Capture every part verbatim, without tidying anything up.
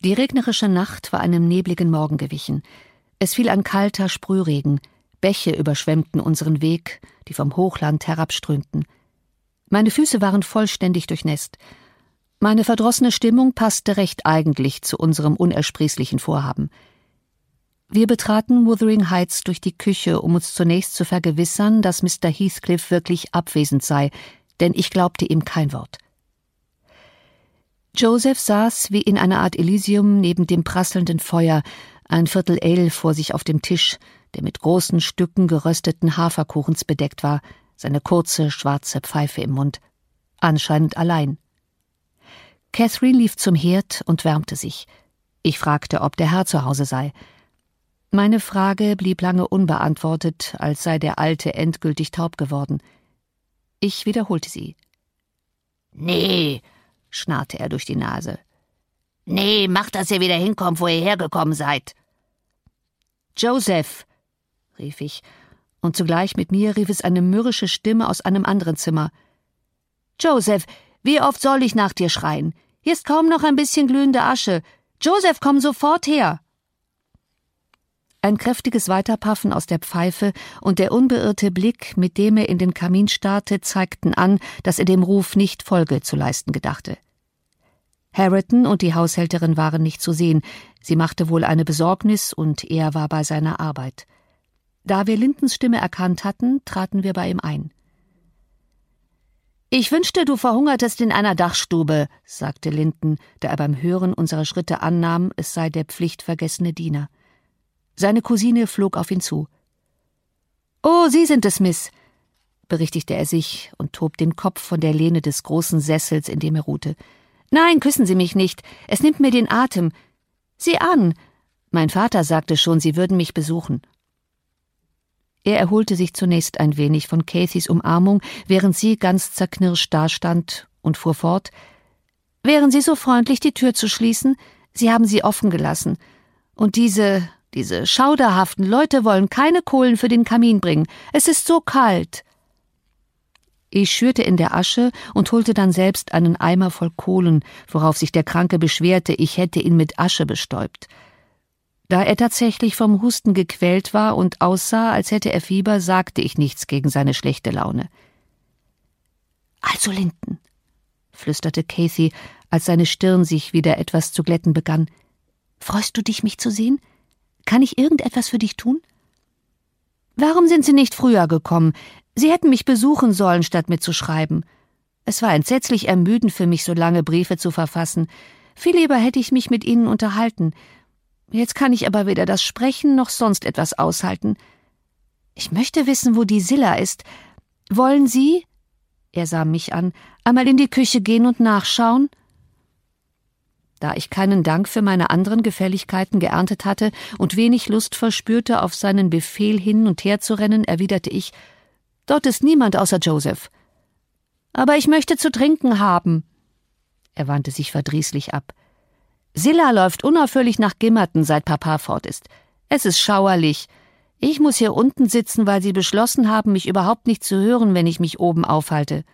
Die regnerische Nacht war einem nebligen Morgen gewichen. Es fiel ein kalter Sprühregen, Bäche überschwemmten unseren Weg, die vom Hochland herabströmten. Meine Füße waren vollständig durchnässt. Meine verdrossene Stimmung passte recht eigentlich zu unserem unersprießlichen Vorhaben. Wir betraten Wuthering Heights durch die Küche, um uns zunächst zu vergewissern, dass Mister Heathcliff wirklich abwesend sei, denn ich glaubte ihm kein Wort. Joseph saß wie in einer Art Elysium neben dem prasselnden Feuer, ein Viertel Ale vor sich auf dem Tisch, der mit großen Stücken gerösteten Haferkuchens bedeckt war, seine kurze, schwarze Pfeife im Mund. Anscheinend allein. Catherine lief zum Herd und wärmte sich. Ich fragte, ob der Herr zu Hause sei. Meine Frage blieb lange unbeantwortet, als sei der Alte endgültig taub geworden. Ich wiederholte sie. »Nee«, schnarrte er durch die Nase. »Nee, macht, dass ihr wieder hinkommt, wo ihr hergekommen seid.« »Joseph«, rief ich, und zugleich mit mir rief es eine mürrische Stimme aus einem anderen Zimmer. »Joseph, wie oft soll ich nach dir schreien? Hier ist kaum noch ein bisschen glühende Asche. Joseph, komm sofort her!« Ein kräftiges Weiterpaffen aus der Pfeife und der unbeirrte Blick, mit dem er in den Kamin starrte, zeigten an, dass er dem Ruf nicht Folge zu leisten gedachte. Hareton und die Haushälterin waren nicht zu sehen. Sie machte wohl eine Besorgnis und er war bei seiner Arbeit. Da wir Lintons Stimme erkannt hatten, traten wir bei ihm ein. »Ich wünschte, du verhungertest in einer Dachstube«, sagte Linton, da er beim Hören unserer Schritte annahm, es sei der pflichtvergessene Diener. Seine Cousine flog auf ihn zu. »Oh, Sie sind es, Miss«, berichtigte er sich und hob den Kopf von der Lehne des großen Sessels, in dem er ruhte. »Nein, küssen Sie mich nicht, es nimmt mir den Atem. Sieh an, mein Vater sagte schon, Sie würden mich besuchen.« Er erholte sich zunächst ein wenig von Cathys Umarmung, während sie ganz zerknirscht dastand und fuhr fort. »Wären Sie so freundlich, die Tür zu schließen? Sie haben sie offen gelassen. Und diese, diese schauderhaften Leute wollen keine Kohlen für den Kamin bringen. Es ist so kalt.« Ich schürte in der Asche und holte dann selbst einen Eimer voll Kohlen, worauf sich der Kranke beschwerte, ich hätte ihn mit Asche bestäubt. Da er tatsächlich vom Husten gequält war und aussah, als hätte er Fieber, sagte ich nichts gegen seine schlechte Laune. »Also, Linton«, flüsterte Cathy, als seine Stirn sich wieder etwas zu glätten begann, »freust du dich, mich zu sehen? Kann ich irgendetwas für dich tun?« »Warum sind Sie nicht früher gekommen? Sie hätten mich besuchen sollen, statt mir zu schreiben. Es war entsetzlich ermüdend für mich, so lange Briefe zu verfassen. Viel lieber hätte ich mich mit Ihnen unterhalten. Jetzt kann ich aber weder das Sprechen noch sonst etwas aushalten. Ich möchte wissen, wo die Silla ist. Wollen Sie«, er sah mich an, »einmal in die Küche gehen und nachschauen?« Da ich keinen Dank für meine anderen Gefälligkeiten geerntet hatte und wenig Lust verspürte, auf seinen Befehl hin und her zu rennen, erwiderte ich, »Dort ist niemand außer Joseph.« »Aber ich möchte zu trinken haben.« Er wandte sich verdrießlich ab. »Silla läuft unaufhörlich nach Gimmerton, seit Papa fort ist. Es ist schauerlich. Ich muss hier unten sitzen, weil sie beschlossen haben, mich überhaupt nicht zu hören, wenn ich mich oben aufhalte.«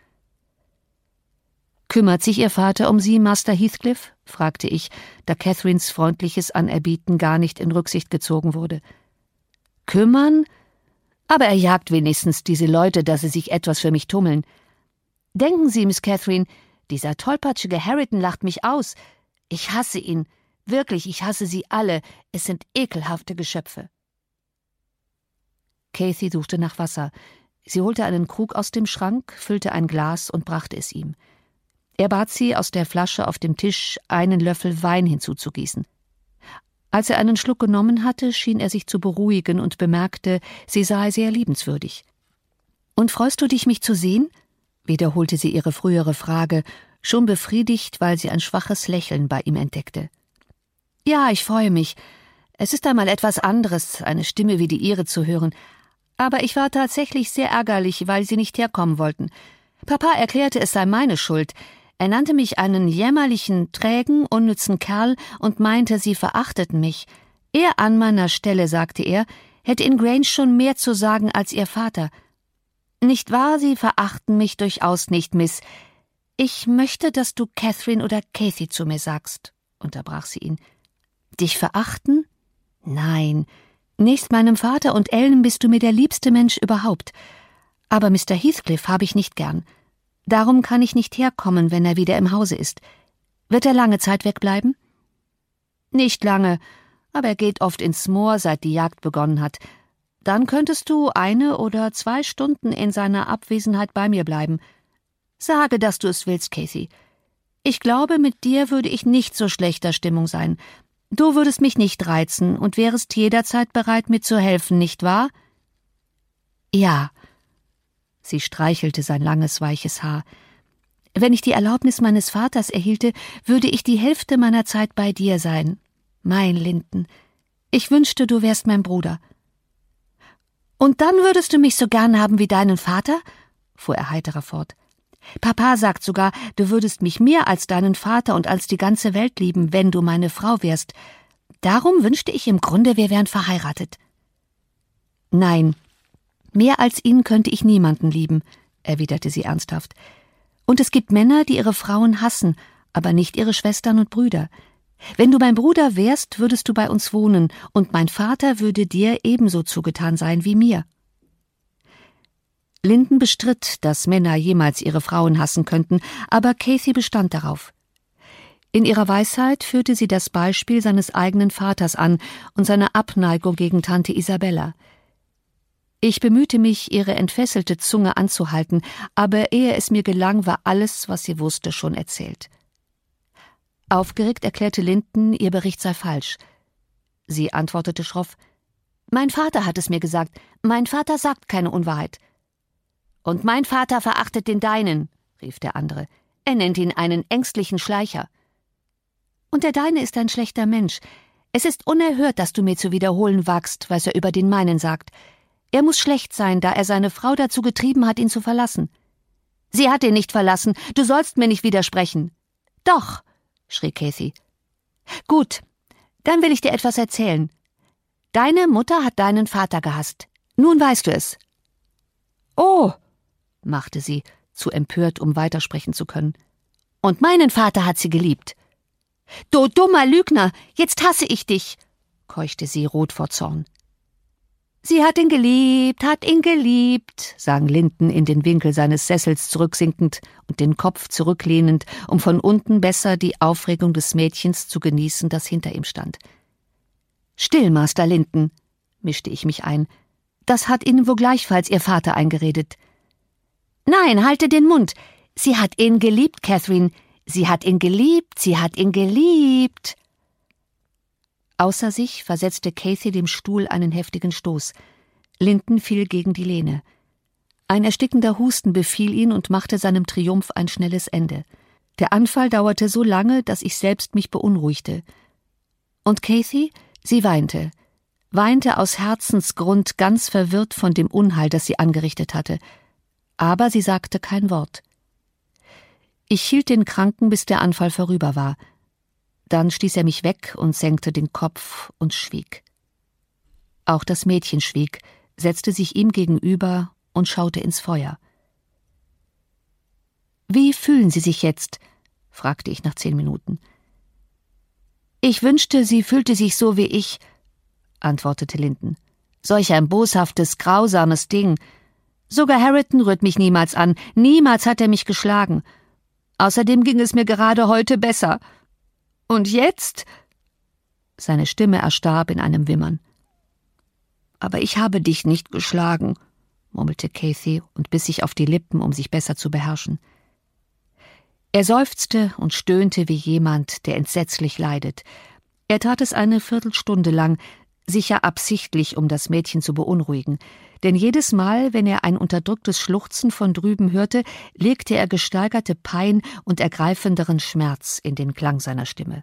»Kümmert sich Ihr Vater um Sie, Master Heathcliff?« fragte ich, da Catherines freundliches Anerbieten gar nicht in Rücksicht gezogen wurde. »Kümmern? Aber er jagt wenigstens diese Leute, dass sie sich etwas für mich tummeln. Denken Sie, Miss Catherine, dieser tollpatschige Hareton lacht mich aus. Ich hasse ihn. Wirklich, ich hasse sie alle. Es sind ekelhafte Geschöpfe.« Cathy suchte nach Wasser. Sie holte einen Krug aus dem Schrank, füllte ein Glas und brachte es ihm. Er bat sie, aus der Flasche auf dem Tisch einen Löffel Wein hinzuzugießen. Als er einen Schluck genommen hatte, schien er sich zu beruhigen und bemerkte, sie sei sehr liebenswürdig. »Und freust du dich, mich zu sehen?« wiederholte sie ihre frühere Frage, schon befriedigt, weil sie ein schwaches Lächeln bei ihm entdeckte. »Ja, ich freue mich. Es ist einmal etwas anderes, eine Stimme wie die Ihre zu hören. Aber ich war tatsächlich sehr ärgerlich, weil Sie nicht herkommen wollten. Papa erklärte, es sei meine Schuld. Er nannte mich einen jämmerlichen, trägen, unnützen Kerl und meinte, Sie verachteten mich. Er an meiner Stelle, sagte er, hätte in Grange schon mehr zu sagen als Ihr Vater. Nicht wahr, Sie verachten mich durchaus nicht, Miss. Ich möchte, dass du Catherine oder Cathy zu mir sagst«, unterbrach sie ihn. Dich verachten? Nein. Nächst meinem Vater und Ellen bist du mir der liebste Mensch überhaupt. Aber Mister Heathcliff habe ich nicht gern. Darum kann ich nicht herkommen, wenn er wieder im Hause ist. Wird er lange Zeit wegbleiben? Nicht lange, aber er geht oft ins Moor, seit die Jagd begonnen hat. Dann könntest du eine oder zwei Stunden in seiner Abwesenheit bei mir bleiben. Sage, dass du es willst, Cathy. Ich glaube, mit dir würde ich nicht so schlechter Stimmung sein. Du würdest mich nicht reizen und wärest jederzeit bereit, mir zu helfen, nicht wahr? Ja. Sie streichelte sein langes, weiches Haar. Wenn ich die Erlaubnis meines Vaters erhielte, würde ich die Hälfte meiner Zeit bei dir sein. Mein Linton, ich wünschte, du wärst mein Bruder. Und dann würdest du mich so gern haben wie deinen Vater? Fuhr er heiterer fort. Papa sagt sogar, du würdest mich mehr als deinen Vater und als die ganze Welt lieben, wenn du meine Frau wärst. Darum wünschte ich im Grunde, wir wären verheiratet. Nein, mehr als ihn könnte ich niemanden lieben, erwiderte sie ernsthaft. Und es gibt Männer, die ihre Frauen hassen, aber nicht ihre Schwestern und Brüder. Wenn du mein Bruder wärst, würdest du bei uns wohnen, und mein Vater würde dir ebenso zugetan sein wie mir. Linton bestritt, dass Männer jemals ihre Frauen hassen könnten, aber Cathy bestand darauf. In ihrer Weisheit führte sie das Beispiel seines eigenen Vaters an und seine Abneigung gegen Tante Isabella. Ich bemühte mich, ihre entfesselte Zunge anzuhalten, aber ehe es mir gelang, war alles, was sie wusste, schon erzählt. Aufgeregt erklärte Linton, ihr Bericht sei falsch. Sie antwortete schroff: »Mein Vater hat es mir gesagt. Mein Vater sagt keine Unwahrheit.« »Und mein Vater verachtet den deinen«, rief der andere. »Er nennt ihn einen ängstlichen Schleicher.« »Und der deine ist ein schlechter Mensch. Es ist unerhört, dass du mir zu wiederholen wagst, was er über den meinen sagt. Er muss schlecht sein, da er seine Frau dazu getrieben hat, ihn zu verlassen.« »Sie hat ihn nicht verlassen. Du sollst mir nicht widersprechen.« »Doch«, schrie Cathy. »Gut, dann will ich dir etwas erzählen. Deine Mutter hat deinen Vater gehasst. Nun weißt du es.« »Oh«, machte sie, zu empört, um weitersprechen zu können. »Und meinen Vater hat sie geliebt.« »Du dummer Lügner, jetzt hasse ich dich«, keuchte sie rot vor Zorn. »Sie hat ihn geliebt, hat ihn geliebt«, sang Linton in den Winkel seines Sessels zurücksinkend und den Kopf zurücklehnend, um von unten besser die Aufregung des Mädchens zu genießen, das hinter ihm stand. »Still, Master Linton«, mischte ich mich ein, »das hat Ihnen wohl gleichfalls Ihr Vater eingeredet.« »Nein, halte den Mund. Sie hat ihn geliebt, Catherine. Sie hat ihn geliebt, sie hat ihn geliebt.« Außer sich versetzte Cathy dem Stuhl einen heftigen Stoß. Linton fiel gegen die Lehne. Ein erstickender Husten befiel ihn und machte seinem Triumph ein schnelles Ende. Der Anfall dauerte so lange, dass ich selbst mich beunruhigte. Und Cathy, sie weinte. Weinte aus Herzensgrund, ganz verwirrt von dem Unheil, das sie angerichtet hatte. Aber sie sagte kein Wort. Ich hielt den Kranken, bis der Anfall vorüber war. Dann stieß er mich weg und senkte den Kopf und schwieg. Auch das Mädchen schwieg, setzte sich ihm gegenüber und schaute ins Feuer. »Wie fühlen Sie sich jetzt?« fragte ich nach zehn Minuten. »Ich wünschte, sie fühlte sich so wie ich«, antwortete Linton. »Solch ein boshaftes, grausames Ding. Sogar Hareton rührt mich niemals an, niemals hat er mich geschlagen. Außerdem ging es mir gerade heute besser. Und jetzt?« Seine Stimme erstarb in einem Wimmern. »Aber ich habe dich nicht geschlagen«, murmelte Cathy und biss sich auf die Lippen, um sich besser zu beherrschen. Er seufzte und stöhnte wie jemand, der entsetzlich leidet. Er tat es eine Viertelstunde lang, sicher absichtlich, um das Mädchen zu beunruhigen, denn jedes Mal, wenn er ein unterdrücktes Schluchzen von drüben hörte, legte er gesteigerte Pein und ergreifenderen Schmerz in den Klang seiner Stimme.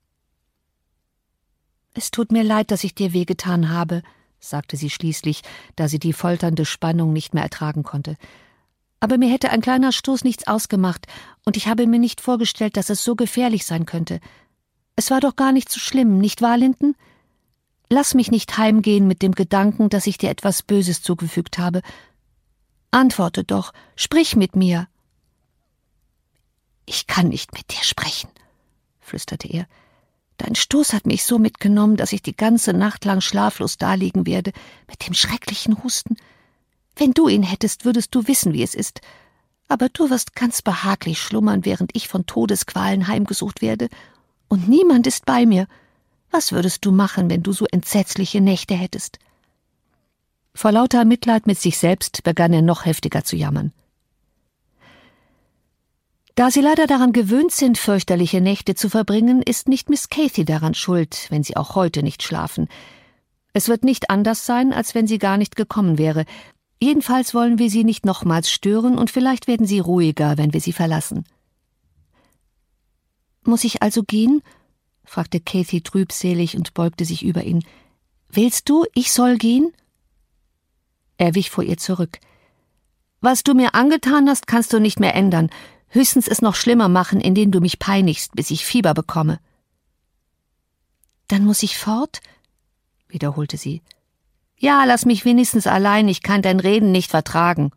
»Es tut mir leid, dass ich dir wehgetan habe«, sagte sie schließlich, da sie die folternde Spannung nicht mehr ertragen konnte. »Aber mir hätte ein kleiner Stoß nichts ausgemacht, und ich habe mir nicht vorgestellt, dass es so gefährlich sein könnte. Es war doch gar nicht so schlimm, nicht wahr, Linton? Lass mich nicht heimgehen mit dem Gedanken, dass ich dir etwas Böses zugefügt habe. Antworte doch, sprich mit mir.« »Ich kann nicht mit dir sprechen«, flüsterte er. Dein Stoß hat mich so mitgenommen, dass ich die ganze Nacht lang schlaflos daliegen werde, mit dem schrecklichen Husten. Wenn du ihn hättest, würdest du wissen, wie es ist. Aber du wirst ganz behaglich schlummern, während ich von Todesqualen heimgesucht werde. Und niemand ist bei mir. Was würdest du machen, wenn du so entsetzliche Nächte hättest?« Vor lauter Mitleid mit sich selbst begann er noch heftiger zu jammern. Da Sie leider daran gewöhnt sind, fürchterliche Nächte zu verbringen, ist nicht Miss Cathy daran schuld, wenn Sie auch heute nicht schlafen. Es wird nicht anders sein, als wenn sie gar nicht gekommen wäre. Jedenfalls wollen wir Sie nicht nochmals stören, und vielleicht werden Sie ruhiger, wenn wir Sie verlassen. »Muss ich also gehen?« fragte Cathy trübselig und beugte sich über ihn. »Willst du, ich soll gehen?« Er wich vor ihr zurück. »Was du mir angetan hast, kannst du nicht mehr ändern. Höchstens es noch schlimmer machen, indem du mich peinigst, bis ich Fieber bekomme.« »Dann muss ich fort?« wiederholte sie. »Ja, lass mich wenigstens allein, ich kann dein Reden nicht vertragen.«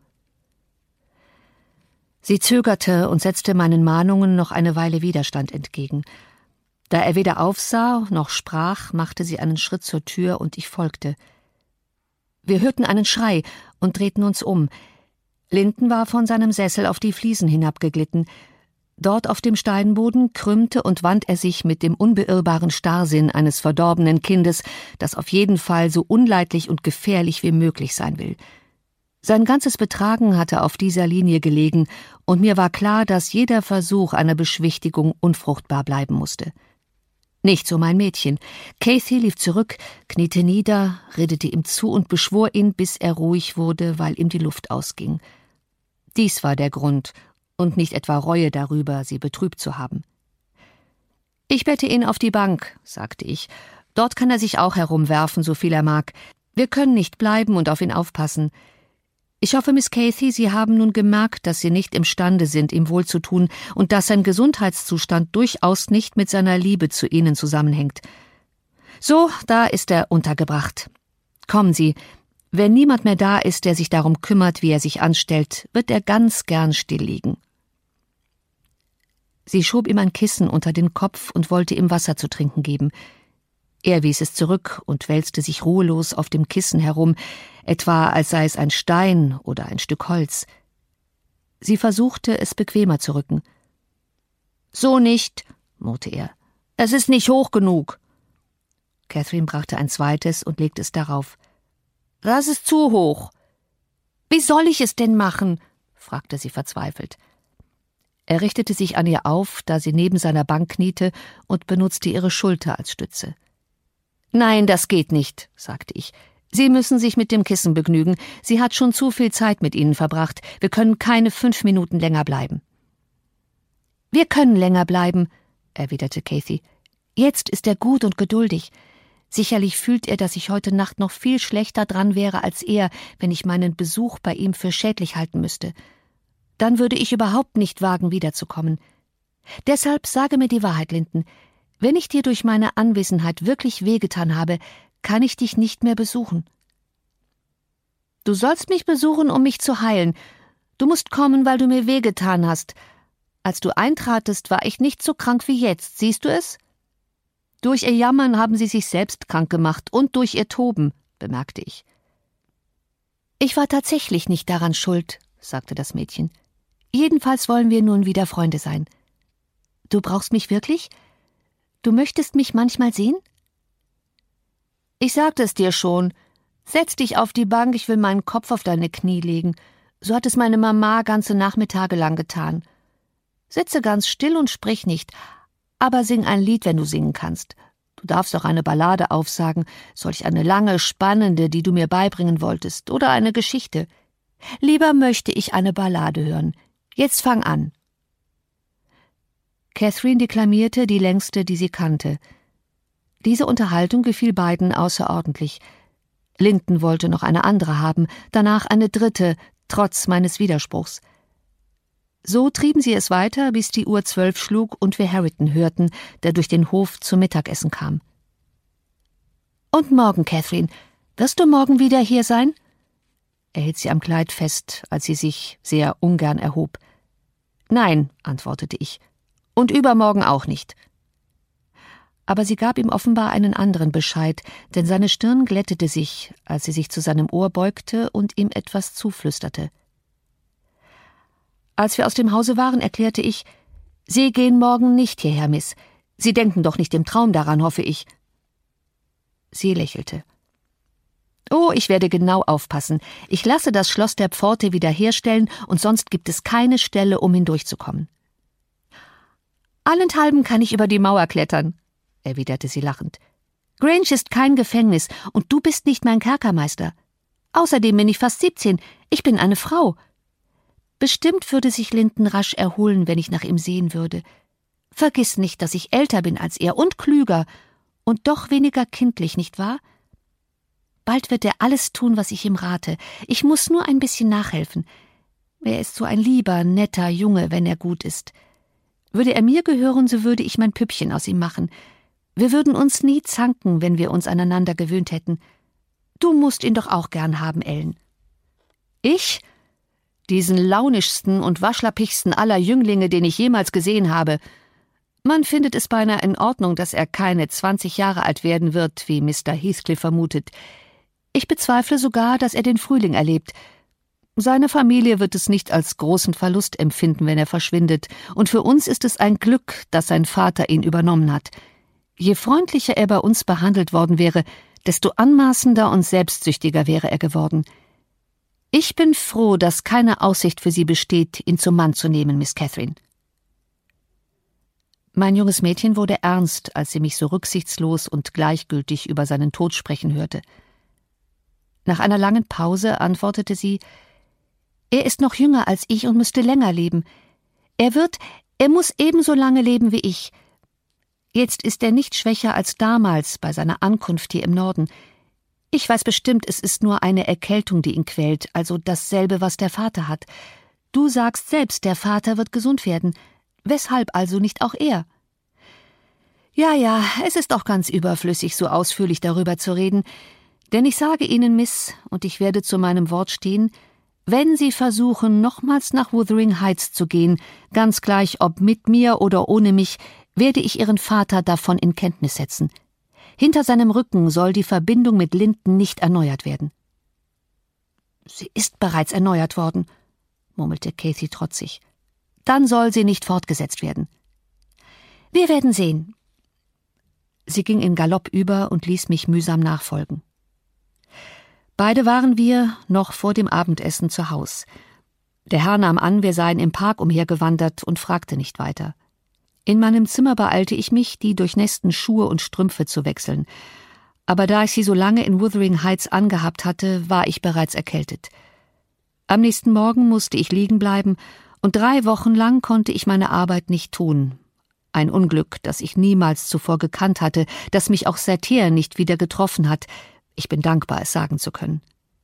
Sie zögerte und setzte meinen Mahnungen noch eine Weile Widerstand entgegen. Da er weder aufsah noch sprach, machte sie einen Schritt zur Tür, und ich folgte. Wir hörten einen Schrei und drehten uns um. Linton war von seinem Sessel auf die Fliesen hinabgeglitten. Dort auf dem Steinboden krümmte und wand er sich mit dem unbeirrbaren Starrsinn eines verdorbenen Kindes, das auf jeden Fall so unleidlich und gefährlich wie möglich sein will. Sein ganzes Betragen hatte auf dieser Linie gelegen, und mir war klar, dass jeder Versuch einer Beschwichtigung unfruchtbar bleiben musste. Nicht so mein Mädchen. Cathy lief zurück, kniete nieder, redete ihm zu und beschwor ihn, bis er ruhig wurde, weil ihm die Luft ausging. Dies war der Grund, und nicht etwa Reue darüber, sie betrübt zu haben. »Ich bette ihn auf die Bank«, sagte ich. »Dort kann er sich auch herumwerfen, so viel er mag. Wir können nicht bleiben und auf ihn aufpassen. Ich hoffe, Miss Cathy, Sie haben nun gemerkt, dass Sie nicht imstande sind, ihm wohlzutun, und dass sein Gesundheitszustand durchaus nicht mit seiner Liebe zu Ihnen zusammenhängt. So, da ist er untergebracht. Kommen Sie, wenn niemand mehr da ist, der sich darum kümmert, wie er sich anstellt, wird er ganz gern still liegen.« Sie schob ihm ein Kissen unter den Kopf und wollte ihm Wasser zu trinken geben. Er wies es zurück und wälzte sich ruhelos auf dem Kissen herum, etwa als sei es ein Stein oder ein Stück Holz. Sie versuchte, es bequemer zu rücken. »So nicht«, murrte er. »Es ist nicht hoch genug.« Catherine brachte ein zweites und legte es darauf. »Das ist zu hoch.« »Wie soll ich es denn machen?« fragte sie verzweifelt. Er richtete sich an ihr auf, da sie neben seiner Bank kniete, und benutzte ihre Schulter als Stütze. »Nein, das geht nicht«, sagte ich. »Sie müssen sich mit dem Kissen begnügen. Sie hat schon zu viel Zeit mit Ihnen verbracht. Wir können keine fünf Minuten länger bleiben.« »Wir können länger bleiben«, erwiderte Cathy. »Jetzt ist er gut und geduldig. Sicherlich fühlt er, dass ich heute Nacht noch viel schlechter dran wäre als er, wenn ich meinen Besuch bei ihm für schädlich halten müsste. Dann würde ich überhaupt nicht wagen, wiederzukommen. Deshalb sage mir die Wahrheit, Linton. Wenn ich dir durch meine Anwesenheit wirklich wehgetan habe, kann ich dich nicht mehr besuchen.« »Du sollst mich besuchen, um mich zu heilen. Du musst kommen, weil du mir wehgetan hast. Als du eintratest, war ich nicht so krank wie jetzt, siehst du es?« »Durch ihr Jammern haben sie sich selbst krank gemacht und durch ihr Toben«, bemerkte ich. »Ich war tatsächlich nicht daran schuld«, sagte das Mädchen. »Jedenfalls wollen wir nun wieder Freunde sein. Du brauchst mich wirklich? Du möchtest mich manchmal sehen?« »Ich sagte es dir schon. Setz dich auf die Bank, ich will meinen Kopf auf deine Knie legen. So hat es meine Mama ganze Nachmittage lang getan. Sitze ganz still und sprich nicht, aber sing ein Lied, wenn du singen kannst. Du darfst auch eine Ballade aufsagen, solch eine lange, spannende, die du mir beibringen wolltest, oder eine Geschichte. Lieber möchte ich eine Ballade hören. Jetzt fang an.« Catherine deklamierte die längste, die sie kannte. Diese Unterhaltung gefiel beiden außerordentlich. Linton wollte noch eine andere haben, danach eine dritte, trotz meines Widerspruchs. So trieben sie es weiter, bis die Uhr zwölf schlug und wir Harrington hörten, der durch den Hof zum Mittagessen kam. »Und morgen, Catherine, wirst du morgen wieder hier sein?« Er hielt sie am Kleid fest, als sie sich sehr ungern erhob. »Nein«, antwortete ich, »und übermorgen auch nicht.« Aber sie gab ihm offenbar einen anderen Bescheid, denn seine Stirn glättete sich, als sie sich zu seinem Ohr beugte und ihm etwas zuflüsterte. Als wir aus dem Hause waren, erklärte ich: »Sie gehen morgen nicht hierher, Miss. Sie denken doch nicht im Traum daran, hoffe ich.« Sie lächelte. »Oh, ich werde genau aufpassen. Ich lasse das Schloss der Pforte wiederherstellen, und sonst gibt es keine Stelle, um hindurchzukommen.« »Allenthalben kann ich über die Mauer klettern«, erwiderte sie lachend. »Grange ist kein Gefängnis, und du bist nicht mein Kerkermeister. Außerdem bin ich fast siebzehn. Ich bin eine Frau.« Bestimmt würde sich Linton rasch erholen, wenn ich nach ihm sehen würde. Vergiss nicht, dass ich älter bin als er und klüger und doch weniger kindlich, nicht wahr? Bald wird er alles tun, was ich ihm rate. Ich muss nur ein bisschen nachhelfen. Er ist so ein lieber, netter Junge, wenn er gut ist. Würde er mir gehören, so würde ich mein Püppchen aus ihm machen. Wir würden uns nie zanken, wenn wir uns aneinander gewöhnt hätten. Du musst ihn doch auch gern haben, Ellen.« »Ich? Diesen launischsten und waschlappigsten aller Jünglinge, den ich jemals gesehen habe. Man findet es beinahe in Ordnung, dass er keine zwanzig Jahre alt werden wird, wie Mister Heathcliff vermutet. Ich bezweifle sogar, dass er den Frühling erlebt. Seine Familie wird es nicht als großen Verlust empfinden, wenn er verschwindet, und für uns ist es ein Glück, dass sein Vater ihn übernommen hat. Je freundlicher er bei uns behandelt worden wäre, desto anmaßender und selbstsüchtiger wäre er geworden. Ich bin froh, dass keine Aussicht für Sie besteht, ihn zum Mann zu nehmen, Miss Catherine.« Mein junges Mädchen wurde ernst, als sie mich so rücksichtslos und gleichgültig über seinen Tod sprechen hörte. Nach einer langen Pause antwortete sie: »Er ist noch jünger als ich und müsste länger leben. Er wird, er muss ebenso lange leben wie ich. Jetzt ist er nicht schwächer als damals bei seiner Ankunft hier im Norden. Ich weiß bestimmt, es ist nur eine Erkältung, die ihn quält, also dasselbe, was der Vater hat. Du sagst selbst, der Vater wird gesund werden. Weshalb also nicht auch er?« »Ja, ja, es ist auch ganz überflüssig, so ausführlich darüber zu reden. Denn ich sage Ihnen, Miss, und ich werde zu meinem Wort stehen, wenn Sie versuchen, nochmals nach Wuthering Heights zu gehen, ganz gleich ob mit mir oder ohne mich, werde ich Ihren Vater davon in Kenntnis setzen. Hinter seinem Rücken soll die Verbindung mit Linton nicht erneuert werden.« »Sie ist bereits erneuert worden«, murmelte Cathy trotzig. »Dann soll sie nicht fortgesetzt werden.« »Wir werden sehen.« Sie ging in Galopp über und ließ mich mühsam nachfolgen. Beide waren wir noch vor dem Abendessen zu Haus. Der Herr nahm an, wir seien im Park umhergewandert und fragte nicht weiter. In meinem Zimmer beeilte ich mich, die durchnässten Schuhe und Strümpfe zu wechseln. Aber da ich sie so lange in Wuthering Heights angehabt hatte, war ich bereits erkältet. Am nächsten Morgen musste ich liegen bleiben, und drei Wochen lang konnte ich meine Arbeit nicht tun. Ein Unglück, das ich niemals zuvor gekannt hatte, das mich auch seither nicht wieder getroffen hat. Ich bin dankbar, es sagen zu können.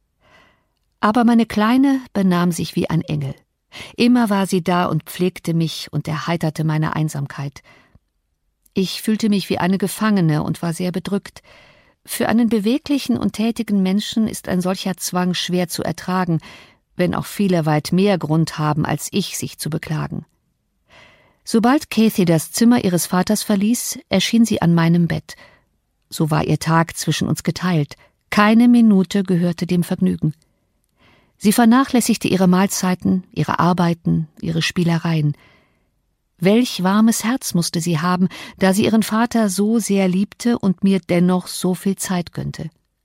Aber meine Kleine benahm sich wie ein Engel. Immer war sie da und pflegte mich und erheiterte meine Einsamkeit. Ich fühlte mich wie eine Gefangene und war sehr bedrückt. Für einen beweglichen und tätigen Menschen ist ein solcher Zwang schwer zu ertragen, wenn auch viele weit mehr Grund haben, als ich, sich zu beklagen. Sobald Cathy das Zimmer ihres Vaters verließ, erschien sie an meinem Bett. So war ihr Tag zwischen uns geteilt. Keine Minute gehörte dem Vergnügen. Sie vernachlässigte ihre Mahlzeiten, ihre Arbeiten, ihre Spielereien. Welch warmes Herz musste sie haben, da sie ihren Vater so sehr liebte und mir dennoch so viel Zeit gönnte.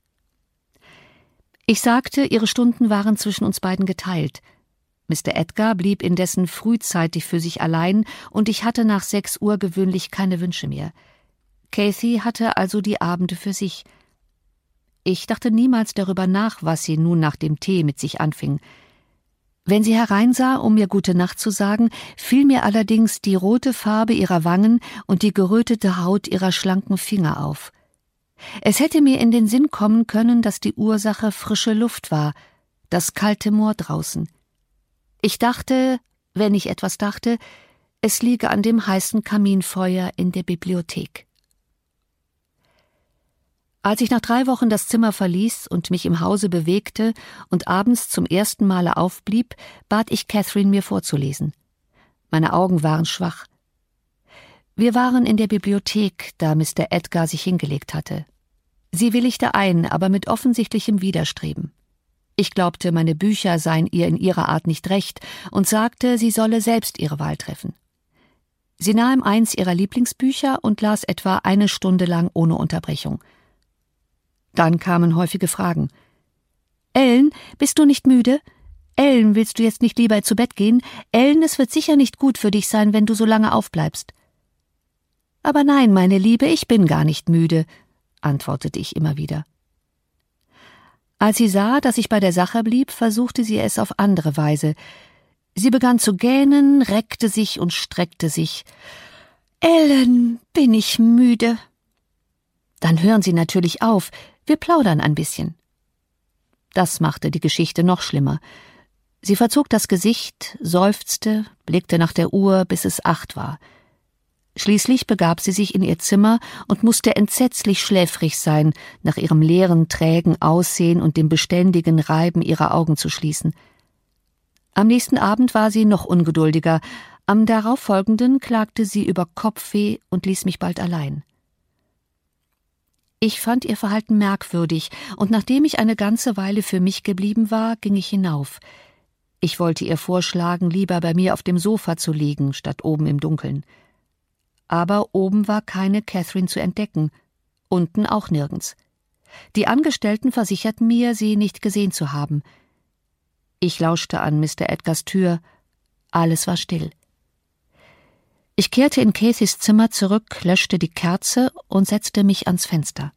Ich sagte, ihre Stunden waren zwischen uns beiden geteilt. Mister Edgar blieb indessen frühzeitig für sich allein, und ich hatte nach sechs Uhr gewöhnlich keine Wünsche mehr. Cathy hatte also die Abende für sich. Ich dachte niemals darüber nach, was sie nun nach dem Tee mit sich anfing. Wenn sie hereinsah, um mir gute Nacht zu sagen, fiel mir allerdings die rote Farbe ihrer Wangen und die gerötete Haut ihrer schlanken Finger auf. Es hätte mir in den Sinn kommen können, dass die Ursache frische Luft war, das kalte Moor draußen. Ich dachte, wenn ich etwas dachte, es liege an dem heißen Kaminfeuer in der Bibliothek. Als ich nach drei Wochen das Zimmer verließ und mich im Hause bewegte und abends zum ersten Male aufblieb, bat ich Catherine, mir vorzulesen. Meine Augen waren schwach. Wir waren in der Bibliothek, da Mister Edgar sich hingelegt hatte. Sie willigte ein, aber mit offensichtlichem Widerstreben. Ich glaubte, meine Bücher seien ihr in ihrer Art nicht recht und sagte, sie solle selbst ihre Wahl treffen. Sie nahm eins ihrer Lieblingsbücher und las etwa eine Stunde lang ohne Unterbrechung. Dann kamen häufige Fragen. »Ellen, bist du nicht müde? Ellen, willst du jetzt nicht lieber zu Bett gehen? Ellen, es wird sicher nicht gut für dich sein, wenn du so lange aufbleibst.« »Aber nein, meine Liebe, ich bin gar nicht müde«, antwortete ich immer wieder. Als sie sah, dass ich bei der Sache blieb, versuchte sie es auf andere Weise. Sie begann zu gähnen, reckte sich und streckte sich. »Ellen, bin ich müde.« »Dann hören Sie natürlich auf, wir plaudern ein bisschen.« Das machte die Geschichte noch schlimmer. Sie verzog das Gesicht, seufzte, blickte nach der Uhr, bis es acht war. Schließlich begab sie sich in ihr Zimmer und musste entsetzlich schläfrig sein, nach ihrem leeren, trägen Aussehen und dem beständigen Reiben ihrer Augen zu schließen. Am nächsten Abend war sie noch ungeduldiger, am darauffolgenden klagte sie über Kopfweh und ließ mich bald allein. Ich fand ihr Verhalten merkwürdig, und nachdem ich eine ganze Weile für mich geblieben war, ging ich hinauf. Ich wollte ihr vorschlagen, lieber bei mir auf dem Sofa zu liegen, statt oben im Dunkeln. Aber oben war keine Catherine zu entdecken, unten auch nirgends. Die Angestellten versicherten mir, sie nicht gesehen zu haben. Ich lauschte an Mister Edgars Tür. Alles war still. Ich kehrte in Cathys Zimmer zurück, löschte die Kerze und setzte mich ans Fenster.